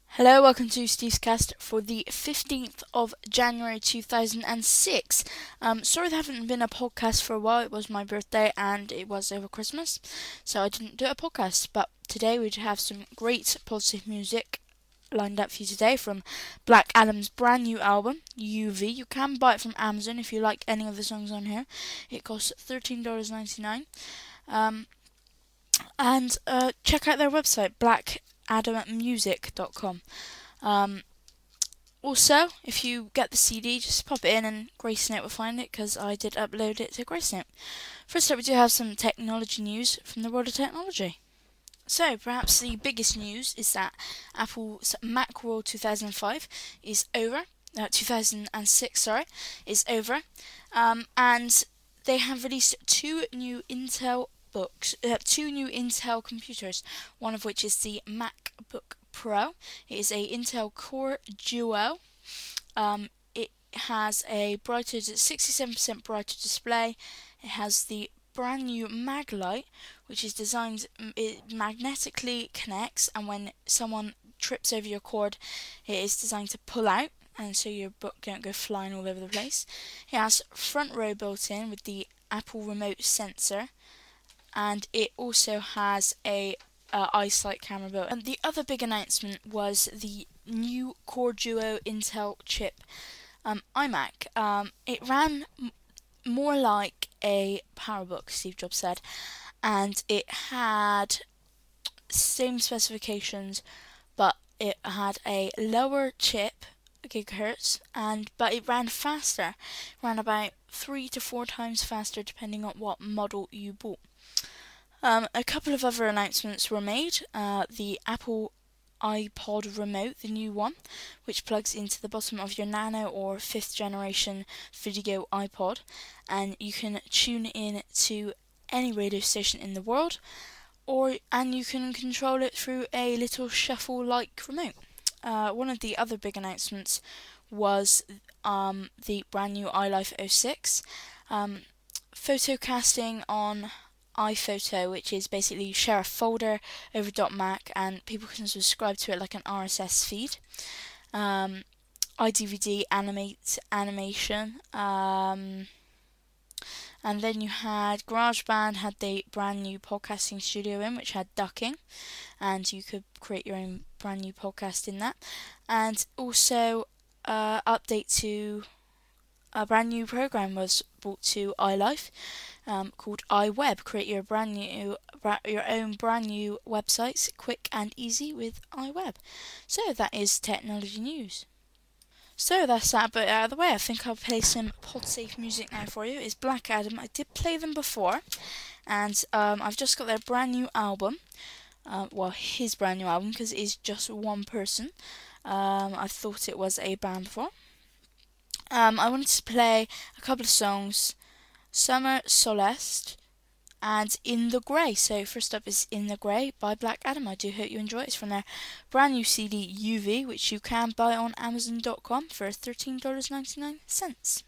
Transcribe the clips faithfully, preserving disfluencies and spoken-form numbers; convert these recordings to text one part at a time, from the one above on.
Hello, welcome to Steve's Cast for the fifteenth of January two thousand six. Um, sorry there haven't been a podcast for a while. It was my birthday and it was over Christmas, so I didn't do a podcast. But today we have some great positive music lined up for you today from Black Adam's brand new album, U V. You can buy it from Amazon if you like any of the songs on here. It costs thirteen dollars and ninety-nine cents. Um, and uh, check out their website, black adam music dot com. Um, also, if you get the C D, just pop it in and GraceNote will find it because I did upload it to GraceNote. First up, we do have some technology news from the world of technology. So, perhaps the biggest news is that Apple's Macworld two thousand five is over. Uh, two thousand six, sorry, is over. Um, and they have released two new Intel books, uh, two new Intel computers, one of which is the MacBook Pro. It is a Intel Core Duo. Um, it has a brighter, sixty-seven percent brighter display. It has the brand new Maglite, which is designed, it magnetically connects, and when someone trips over your cord, it is designed to pull out, and so your book don't go flying all over the place. It has front row built in with the Apple remote sensor, and it also has a uh, iSight camera built. And the other big announcement was the new Core Duo Intel chip um, iMac. Um, it ran m- more like a PowerBook, Steve Jobs said, and it had same specifications, but it had a lower chip, gigahertz, and but it ran faster, it ran about three to four times faster depending on what model you bought. Um, a couple of other announcements were made. Uh, the Apple iPod remote, the new one, which plugs into the bottom of your nano or fifth generation video iPod, and you can tune in to any radio station in the world, or and you can control it through a little shuffle-like remote. Uh, one of the other big announcements was um, the brand new iLife oh six. Um, photocasting on iPhoto, which is basically you share a folder over .mac and people can subscribe to it like an R S S feed. Um, iDVD animate animation. Um, and then you had GarageBand had the brand new podcasting studio in, which had ducking, and you could create your own brand new podcast in that. And also, uh, update to a brand new program was brought to iLife um, called iWeb. Create your brand new, bra- your own brand new websites, quick and easy with iWeb. So that is technology news. So that's that bit out of the way. I think I'll play some pod-safe music now for you. It's Black Adam. I did play them before, and um, I've just got their brand new album. Uh, well, his brand new album, because it is just one person. Um, I thought it was a band before. Um, I wanted to play a couple of songs, Summer Solest and In the Grey. So first up is In the Grey by Black Adam. I do hope you enjoy it. It's from their brand new C D U V, which you can buy on amazon dot com for thirteen dollars and ninety-nine cents.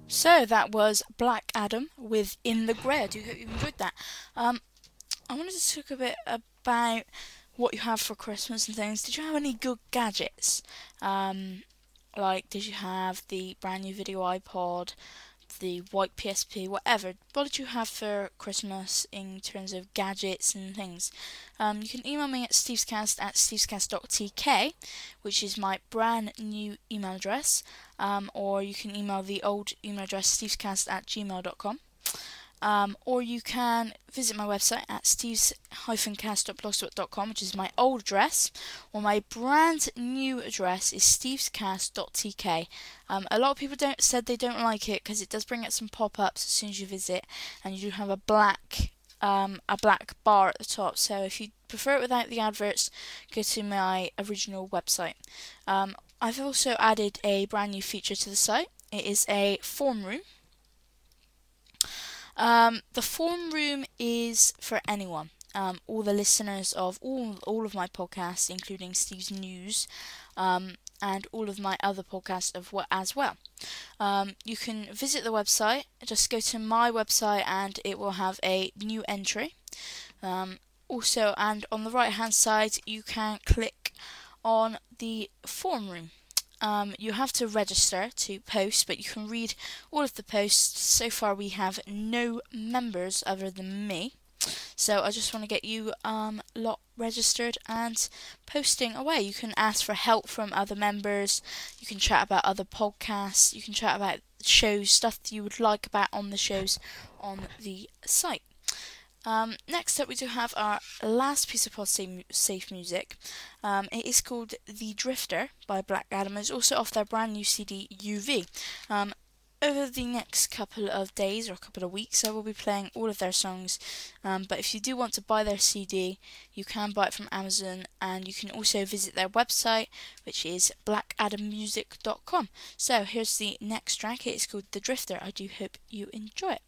So that was Black Adam with In the Grey. I do hope you enjoyed that. Um, I wanted to talk a bit about what you have for Christmas and things. Did you have any good gadgets? Um, like, did you have the brand new video iPod, the white P S P, whatever? What did you have for Christmas in terms of gadgets and things? Um, you can email me at stevescast at stevescast dot t k, which is my brand new email address, um, or you can email the old email address stevescast at gmail dot com. Um, or you can visit my website at steves dash cast dot blogspot dot com, which is my old address, or my brand new address is stevescast dot t k. Um, a lot of people don't said they don't like it because it does bring up some pop-ups as soon as you visit, and you do have a black um, a black bar at the top. So if you prefer it without the adverts, go to my original website. Um, I've also added a brand new feature to the site. It is a form room. Um, the forum room is for anyone. Um, all the listeners of all all of my podcasts, including Steve's News, um, and all of my other podcasts of what as well. Um, you can visit the website. Just go to my website, and it will have a new entry. Um, also, and on the right hand side, you can click on the forum room. Um, you have to register to post, but you can read all of the posts. So far, we have no members other than me. So I just want to get you um, lot registered and posting away. You can ask for help from other members. You can chat about other podcasts. You can chat about shows, stuff that you would like about on the shows on the site. Um, next up, we do have our last piece of pod safe music. Um, it is called The Drifter by Black Adam. It's also off their brand new C D, U V. Um, over the next couple of days or a couple of weeks, I will be playing all of their songs. Um, but if you do want to buy their C D, you can buy it from Amazon, and you can also visit their website, which is black adam music dot com. So here's the next track. It is called The Drifter. I do hope you enjoy it.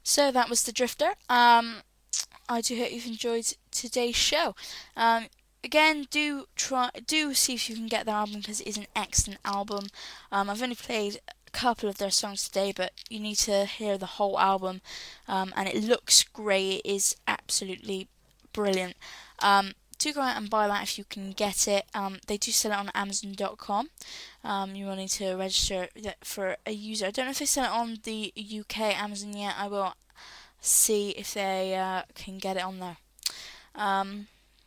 So that was The Drifter. Um, I do hope you've enjoyed today's show. Um, again, do try, do see if you can get their album because it is an excellent album. Um, I've only played a couple of their songs today, but you need to hear the whole album, um, and it looks great. It is absolutely brilliant. Um, do go out and buy that if you can get it. Um, they do sell it on Amazon dot com. Um, you will need to register for a user. I don't know if they sell it on the U K Amazon yet. I will see if they uh, can get it on there. Um,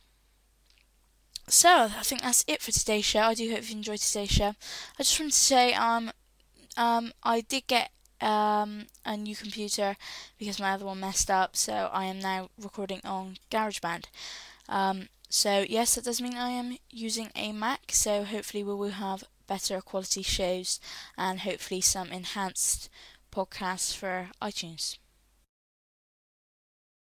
so I think that's it for today's show. I do hope you enjoyed today's show. I just wanted to say um um I did get um a new computer because my other one messed up, so I am now recording on GarageBand. Um, so yes, that does mean I am using a Mac. So hopefully we will have better quality shows and hopefully some enhanced podcasts for iTunes.